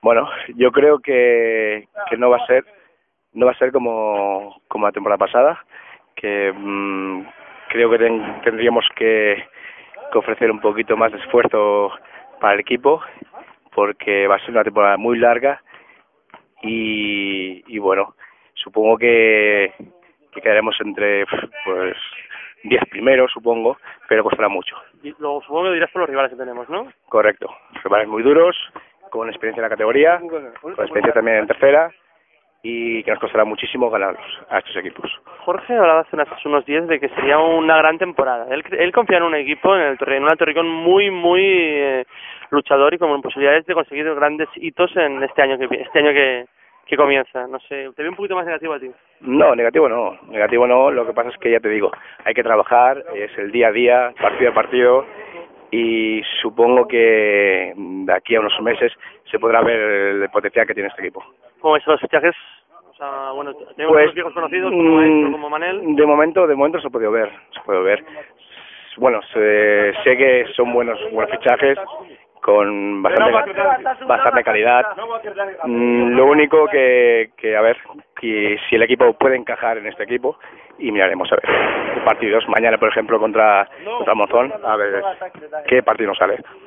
Bueno, yo creo que no va a ser como la temporada pasada, que creo que tendríamos que ofrecer un poquito más de esfuerzo para el equipo, porque va a ser una temporada muy larga y bueno, supongo que quedaremos entre pues 10 primeros, supongo, pero costará mucho. Y luego supongo que dirás por los rivales que tenemos, ¿no? Correcto, rivales muy duros, con experiencia en la categoría, con experiencia también en tercera, y que nos costará muchísimo ganarlos a estos equipos. Jorge hablaba hace unos días de que sería una gran temporada. Él confía en un equipo, en una Torrijón muy luchador y con posibilidades de conseguir grandes hitos en este año que comienza. No sé, ¿te veo un poquito más negativo a ti? No, negativo no, lo que pasa es que ya te digo, hay que trabajar, es el día a día, partido a partido, y supongo que de aquí a unos meses se podrá ver el potencial que tiene este equipo. ¿Cómo ves los fichajes? O sea, bueno, tenemos Pues, unos viejos conocidos como Maestro, como Manel. De momento se puede ver, Bueno, sé que son buenos fichajes, con bastante calidad. Lo único que a ver, que si el equipo puede encajar en este equipo, y miraremos a ver partidos. Mañana, por ejemplo, contra Monzón, a ver qué partido nos sale.